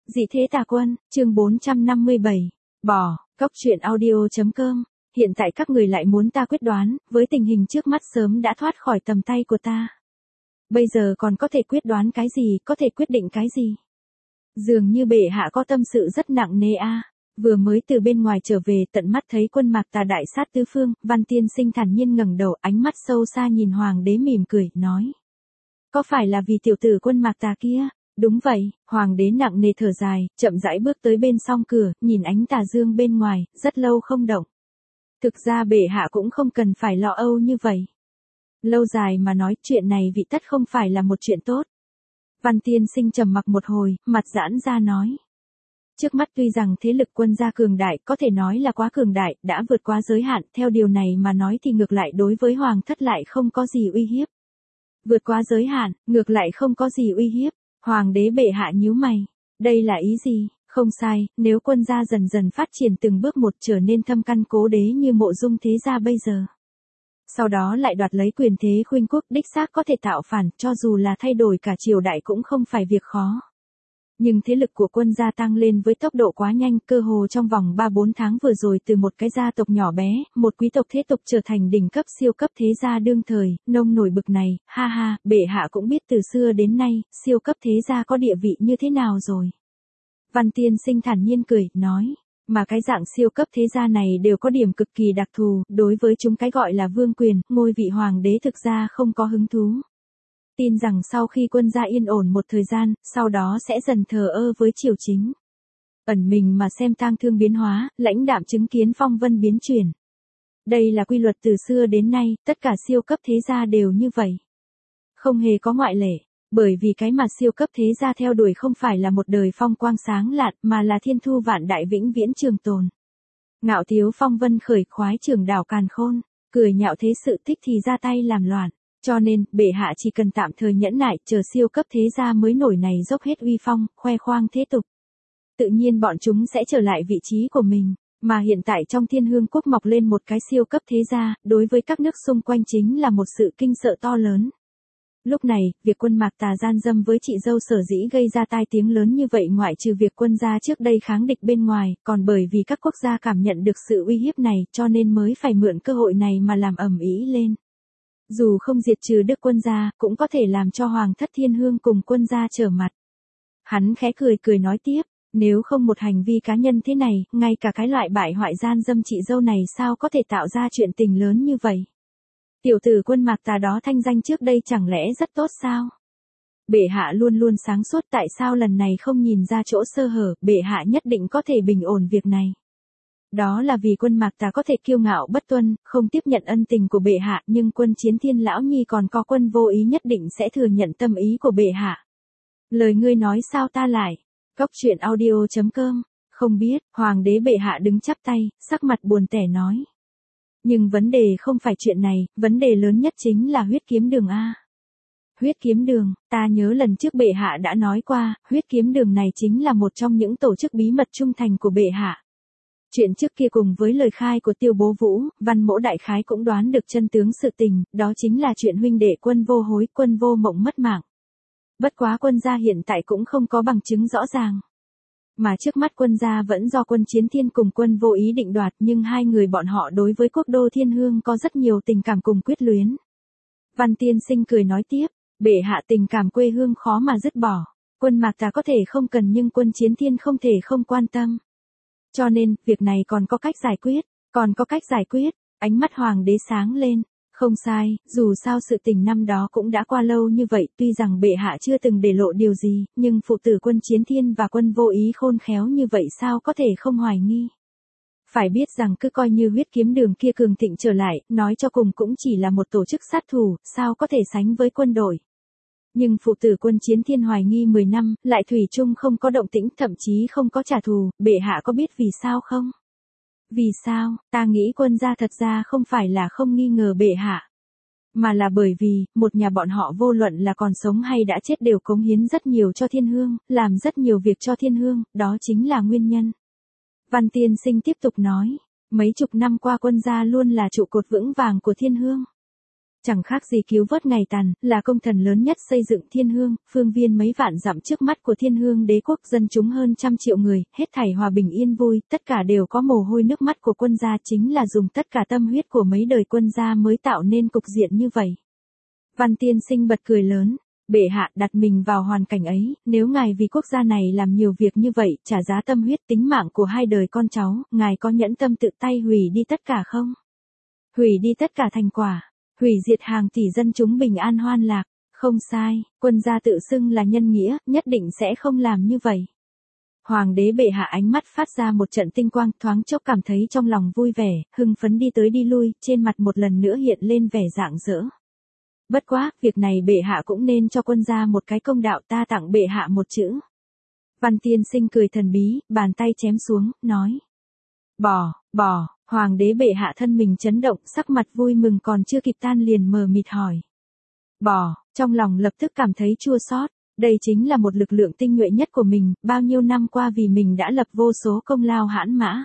Dị thế tà quân, chương 457. Bỏ, Cốc truyện audio.com. Hiện tại các người lại muốn ta quyết đoán, với tình hình trước mắt sớm đã thoát khỏi tầm tay của ta. Bây giờ còn có thể quyết đoán cái gì, có thể quyết định cái gì? Dường như bệ hạ có tâm sự rất nặng nề a. Vừa mới từ bên ngoài trở về, tận mắt thấy quân Mạc Tà đại sát tứ phương, Văn Tiên Sinh thản nhiên ngẩng đầu, ánh mắt sâu xa nhìn hoàng đế mỉm cười, nói: có phải là vì tiểu tử quân Mạc Tà kia? Đúng vậy, hoàng đế nặng nề thở dài, chậm rãi bước tới bên song cửa, nhìn ánh tà dương bên ngoài, rất lâu không động. Thực ra bệ hạ cũng không cần phải lo âu như vậy. Lâu dài mà nói, chuyện này vị tất không phải là một chuyện tốt. Văn Tiên Sinh trầm mặc một hồi, mặt giãn ra nói: trước mắt tuy rằng thế lực quân gia cường đại, có thể nói là quá cường đại, đã vượt quá giới hạn, theo điều này mà nói thì ngược lại đối với hoàng thất lại không có gì uy hiếp. Vượt quá giới hạn, ngược lại không có gì uy hiếp. Hoàng đế bệ hạ nhíu mày. Đây là ý gì? Không sai, nếu quân gia dần dần phát triển từng bước một trở nên thâm căn cố đế như Mộ Dung thế gia bây giờ. Sau đó lại đoạt lấy quyền thế khuynh quốc, đích xác có thể tạo phản, cho dù là thay đổi cả triều đại cũng không phải việc khó. Nhưng thế lực của quân gia tăng lên với tốc độ quá nhanh, cơ hồ trong vòng 3-4 tháng vừa rồi từ một cái gia tộc nhỏ bé, một quý tộc thế tục trở thành đỉnh cấp siêu cấp thế gia đương thời, nông nổi bực này, ha ha, bệ hạ cũng biết từ xưa đến nay, siêu cấp thế gia có địa vị như thế nào rồi. Văn Tiên Sinh thản nhiên cười, nói, mà cái dạng siêu cấp thế gia này đều có điểm cực kỳ đặc thù, đối với chúng cái gọi là vương quyền, ngôi vị hoàng đế thực ra không có hứng thú. Tin rằng sau khi quân gia yên ổn một thời gian, sau đó sẽ dần thờ ơ với triều chính. Ẩn mình mà xem tang thương biến hóa, lãnh đạm chứng kiến phong vân biến chuyển. Đây là quy luật từ xưa đến nay, tất cả siêu cấp thế gia đều như vậy. Không hề có ngoại lệ, bởi vì cái mà siêu cấp thế gia theo đuổi không phải là một đời phong quang sáng lạn, mà là thiên thu vạn đại vĩnh viễn trường tồn. Ngạo thiếu phong vân khởi khoái trường đảo càn khôn, cười nhạo thế sự thích thì ra tay làm loạn. Cho nên, bệ hạ chỉ cần tạm thời nhẫn nại, chờ siêu cấp thế gia mới nổi này dốc hết uy phong, khoe khoang thế tục. Tự nhiên bọn chúng sẽ trở lại vị trí của mình, mà hiện tại trong Thiên Hương Quốc mọc lên một cái siêu cấp thế gia, đối với các nước xung quanh chính là một sự kinh sợ to lớn. Lúc này, việc quân Mạc Tà gian dâm với chị dâu sở dĩ gây ra tai tiếng lớn như vậy ngoại trừ việc quân gia trước đây kháng địch bên ngoài, còn bởi vì các quốc gia cảm nhận được sự uy hiếp này cho nên mới phải mượn cơ hội này mà làm ầm ĩ lên. Dù không diệt trừ Đức quân gia, cũng có thể làm cho Hoàng thất Thiên Hương cùng quân gia trở mặt. Hắn khẽ cười nói tiếp, nếu không một hành vi cá nhân thế này, ngay cả cái loại bại hoại gian dâm chị dâu này sao có thể tạo ra chuyện tình lớn như vậy. Tiểu tử quân Mạc Tà đó thanh danh trước đây chẳng lẽ rất tốt sao? Bệ hạ luôn luôn sáng suốt, tại sao lần này không nhìn ra chỗ sơ hở, bệ hạ nhất định có thể bình ổn việc này. Đó là vì quân Mạc Tà có thể kiêu ngạo bất tuân, không tiếp nhận ân tình của bệ hạ, nhưng quân Chiến Thiên lão nhi còn có quân Vô Ý nhất định sẽ thừa nhận tâm ý của bệ hạ. Lời ngươi nói sao ta lại? Cốc truyện audio.com. Không biết, hoàng đế bệ hạ đứng chắp tay, sắc mặt buồn tẻ nói. Nhưng vấn đề không phải chuyện này, vấn đề lớn nhất chính là huyết kiếm đường a. Huyết kiếm đường, ta nhớ lần trước bệ hạ đã nói qua, huyết kiếm đường này chính là một trong những tổ chức bí mật trung thành của bệ hạ. Chuyện trước kia cùng với lời khai của Tiêu Bố Vũ, Văn Mỗ đại khái cũng đoán được chân tướng sự tình, đó chính là chuyện huynh đệ quân Vô Hối, quân Vô Mộng mất mạng. Bất quá quân gia hiện tại cũng không có bằng chứng rõ ràng. Mà trước mắt quân gia vẫn do quân Chiến Thiên cùng quân Vô Ý định đoạt, nhưng hai người bọn họ đối với quốc đô Thiên Hương có rất nhiều tình cảm cùng quyết luyến. Văn Tiên Sinh cười nói tiếp, bệ hạ tình cảm quê hương khó mà dứt bỏ. Quân Mạc Tà có thể không cần nhưng quân Chiến Thiên không thể không quan tâm. Cho nên, việc này còn có cách giải quyết, ánh mắt hoàng đế sáng lên, không sai, dù sao sự tình năm đó cũng đã qua lâu như vậy, tuy rằng bệ hạ chưa từng để lộ điều gì, nhưng phụ tử quân Chiến Thiên và quân Vô Ý khôn khéo như vậy sao có thể không hoài nghi. Phải biết rằng cứ coi như huyết kiếm đường kia cường thịnh trở lại, nói cho cùng cũng chỉ là một tổ chức sát thủ, sao có thể sánh với quân đội. Nhưng phụ tử quân Chiến Thiên hoài nghi 10 năm, lại thủy chung không có động tĩnh, thậm chí không có trả thù, bệ hạ có biết vì sao không? Vì sao, ta nghĩ quân gia thật ra không phải là không nghi ngờ bệ hạ. Mà là bởi vì, một nhà bọn họ vô luận là còn sống hay đã chết đều cống hiến rất nhiều cho Thiên Hương, làm rất nhiều việc cho Thiên Hương, đó chính là nguyên nhân. Văn Tiên Sinh tiếp tục nói, mấy chục năm qua quân gia luôn là trụ cột vững vàng của Thiên Hương. Chẳng khác gì cứu vớt ngày tàn, là công thần lớn nhất xây dựng thiên hương, phương viên mấy vạn dặm trước mắt của thiên hương đế quốc, dân chúng hơn 100 triệu người, hết thảy hòa bình yên vui, tất cả đều có mồ hôi nước mắt của quân gia, chính là dùng tất cả tâm huyết của mấy đời quân gia mới tạo nên cục diện như vậy. Văn Tiên Sinh bật cười lớn. Bệ hạ, đặt mình vào hoàn cảnh ấy, nếu ngài vì quốc gia này làm nhiều việc như vậy, trả giá tâm huyết tính mạng của hai đời con cháu, ngài có nhẫn tâm tự tay hủy đi tất cả không? Hủy đi tất cả thành quả, hủy diệt hàng tỷ dân chúng bình an hoan lạc, không sai, quân gia tự xưng là nhân nghĩa, nhất định sẽ không làm như vậy. Hoàng đế bệ hạ ánh mắt phát ra một trận tinh quang, thoáng chốc cảm thấy trong lòng vui vẻ, hưng phấn đi tới đi lui, trên mặt một lần nữa hiện lên vẻ rạng rỡ. Bất quá, việc này bệ hạ cũng nên cho quân gia một cái công đạo, ta tặng bệ hạ một chữ. Văn Tiên Sinh cười thần bí, bàn tay chém xuống, nói. Bỏ, hoàng đế bệ hạ thân mình chấn động, sắc mặt vui mừng còn chưa kịp tan liền mờ mịt hỏi. Bỏ, trong lòng lập tức cảm thấy chua xót, đây chính là một lực lượng tinh nhuệ nhất của mình, bao nhiêu năm qua vì mình đã lập vô số công lao hãn mã.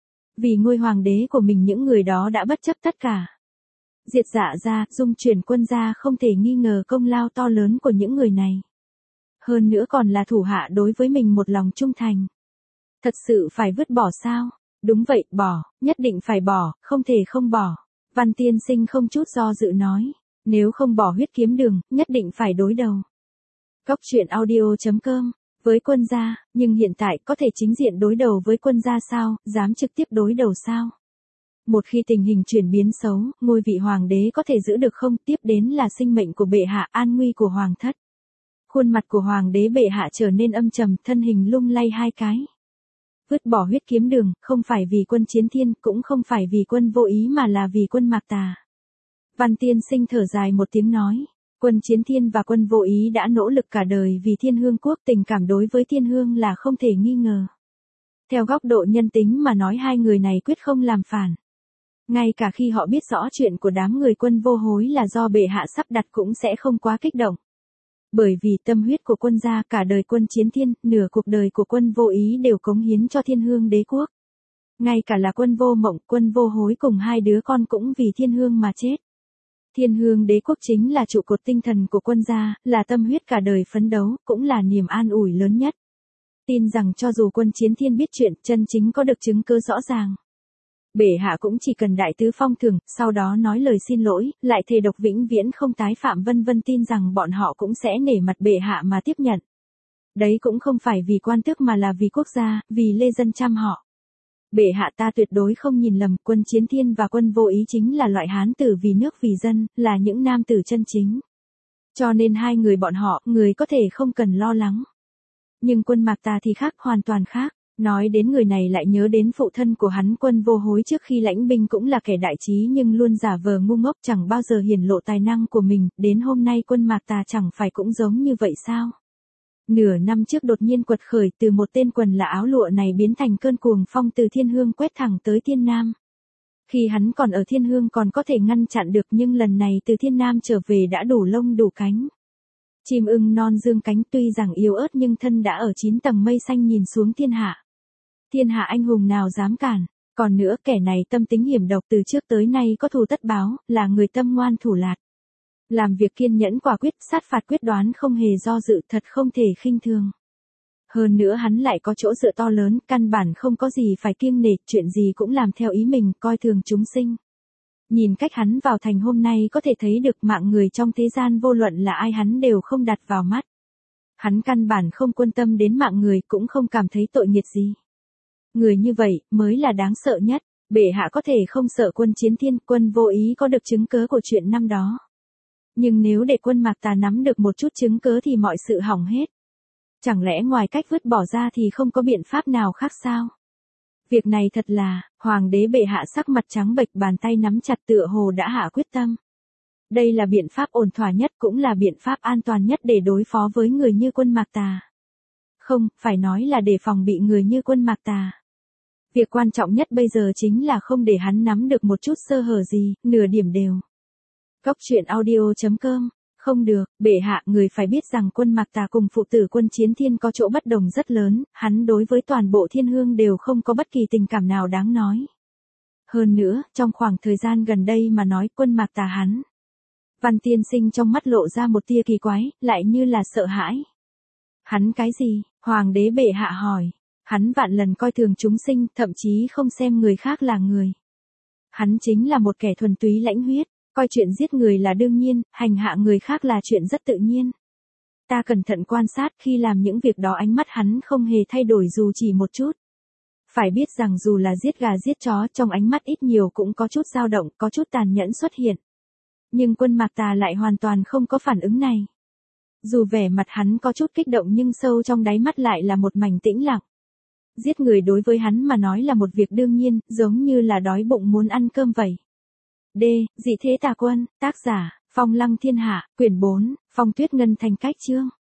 Vì ngôi hoàng đế của mình những người đó đã bất chấp tất cả. Diệt Dạ gia, dung chuyển quân gia không thể nghi ngờ công lao to lớn của những người này. Hơn nữa còn là thủ hạ đối với mình một lòng trung thành. Thật sự phải vứt bỏ sao? Đúng vậy, bỏ, nhất định phải bỏ, không thể không bỏ. Văn Tiên Sinh không chút do dự nói, nếu không bỏ huyết kiếm đường, nhất định phải đối đầu. Cóc truyện audio.com, với quân gia, nhưng hiện tại có thể chính diện đối đầu với quân gia sao, dám trực tiếp đối đầu sao? Một khi tình hình chuyển biến xấu, ngôi vị hoàng đế có thể giữ được không, tiếp đến là sinh mệnh của bệ hạ, an nguy của hoàng thất. Khuôn mặt của hoàng đế bệ hạ trở nên âm trầm, thân hình lung lay hai cái. Vứt bỏ huyết kiếm đường, không phải vì quân Chiến Thiên, cũng không phải vì quân Vô Ý mà là vì quân Mạc Tà. Văn Tiên Sinh thở dài một tiếng nói, quân Chiến Thiên và quân Vô Ý đã nỗ lực cả đời vì Thiên Hương quốc, tình cảm đối với Thiên Hương là không thể nghi ngờ. Theo góc độ nhân tính mà nói hai người này quyết không làm phản. Ngay cả khi họ biết rõ chuyện của đám người quân Vô Hối là do bệ hạ sắp đặt cũng sẽ không quá kích động. Bởi vì tâm huyết của quân gia, cả đời quân Chiến Thiên, nửa cuộc đời của quân Vô Ý đều cống hiến cho Thiên Hương đế quốc. Ngay cả là quân Vô Mộng, quân Vô Hối cùng hai đứa con cũng vì Thiên Hương mà chết. Thiên Hương đế quốc chính là trụ cột tinh thần của quân gia, là tâm huyết cả đời phấn đấu, cũng là niềm an ủi lớn nhất. Tin rằng cho dù quân Chiến Thiên biết chuyện, chân chính có được chứng cứ rõ ràng. Bệ hạ cũng chỉ cần đại tứ phong thưởng, sau đó nói lời xin lỗi, lại thề độc vĩnh viễn không tái phạm vân vân, tin rằng bọn họ cũng sẽ nể mặt bệ hạ mà tiếp nhận. Đấy cũng không phải vì quan tước mà là vì quốc gia, vì lê dân chăm họ. Bệ hạ ta tuyệt đối không nhìn lầm, quân Chiến Thiên và quân Vô Ý chính là loại hán tử vì nước vì dân, là những nam tử chân chính. Cho nên hai người bọn họ, người có thể không cần lo lắng. Nhưng quân Mạc Tà thì khác, hoàn toàn khác. Nói đến người này lại nhớ đến phụ thân của hắn quân Vô Hối trước khi lãnh binh cũng là kẻ đại trí nhưng luôn giả vờ ngu ngốc, chẳng bao giờ hiển lộ tài năng của mình, đến hôm nay quân Mạc Tà chẳng phải cũng giống như vậy sao? Nửa năm trước đột nhiên quật khởi, từ một tên quần là áo lụa này biến thành cơn cuồng phong từ Thiên Hương quét thẳng tới Thiên Nam. Khi hắn còn ở Thiên Hương còn có thể ngăn chặn được, nhưng lần này từ Thiên Nam trở về đã đủ lông đủ cánh. Chim ưng non dương cánh, tuy rằng yếu ớt nhưng thân đã ở 9 tầng mây xanh nhìn xuống thiên hạ. Thiên hạ anh hùng nào dám cản, còn nữa kẻ này tâm tính hiểm độc, từ trước tới nay có thù tất báo, là người tâm ngoan thủ lạt. Làm việc kiên nhẫn quả quyết, sát phạt quyết đoán không hề do dự, thật không thể khinh thường. Hơn nữa hắn lại có chỗ dựa to lớn, căn bản không có gì phải kiêng nể, chuyện gì cũng làm theo ý mình, coi thường chúng sinh. Nhìn cách hắn vào thành hôm nay có thể thấy được mạng người trong thế gian vô luận là ai hắn đều không đặt vào mắt. Hắn căn bản không quan tâm đến mạng người, cũng không cảm thấy tội nghiệp gì. Người như vậy mới là đáng sợ nhất. Bệ hạ có thể không sợ quân Chiến Thiên, quân Vô Ý có được chứng cớ của chuyện năm đó. Nhưng nếu để quân Mạc Tà nắm được một chút chứng cớ thì mọi sự hỏng hết. Chẳng lẽ ngoài cách vứt bỏ ra thì không có biện pháp nào khác sao? Việc này thật là, hoàng đế bệ hạ sắc mặt trắng bệch, bàn tay nắm chặt tựa hồ đã hạ quyết tâm. Đây là biện pháp ổn thỏa nhất, cũng là biện pháp an toàn nhất để đối phó với người như quân Mạc Tà. Không, phải nói là để phòng bị người như quân Mạc Tà. Việc quan trọng nhất bây giờ chính là không để hắn nắm được một chút sơ hở gì, nửa điểm đều. Cóc truyện audio.com, không được, bệ hạ, người phải biết rằng quân Mạc Tà cùng phụ tử quân Chiến Thiên có chỗ bất đồng rất lớn, hắn đối với toàn bộ Thiên Hương đều không có bất kỳ tình cảm nào đáng nói. Hơn nữa, trong khoảng thời gian gần đây mà nói, quân Mạc Tà hắn Văn tiên sinh trong mắt lộ ra một tia kỳ quái, lại như là sợ hãi. Hắn cái gì? Hoàng đế bệ hạ hỏi. Hắn vạn lần coi thường chúng sinh, thậm chí không xem người khác là người. Hắn chính là một kẻ thuần túy lãnh huyết, coi chuyện giết người là đương nhiên, hành hạ người khác là chuyện rất tự nhiên. Ta cẩn thận quan sát khi làm những việc đó, ánh mắt hắn không hề thay đổi dù chỉ một chút. Phải biết rằng dù là giết gà giết chó, trong ánh mắt ít nhiều cũng có chút dao động, có chút tàn nhẫn xuất hiện. Nhưng Quân Mạc Tà lại hoàn toàn không có phản ứng này. Dù vẻ mặt hắn có chút kích động nhưng sâu trong đáy mắt lại là một mảnh tĩnh lặng. Giết người đối với hắn mà nói là một việc đương nhiên, giống như là đói bụng muốn ăn cơm vậy. Dị thế tà quân, tác giả, Phong Lăng Thiên Hạ, quyển 4, Phong Tuyết Ngân Thành cách chương.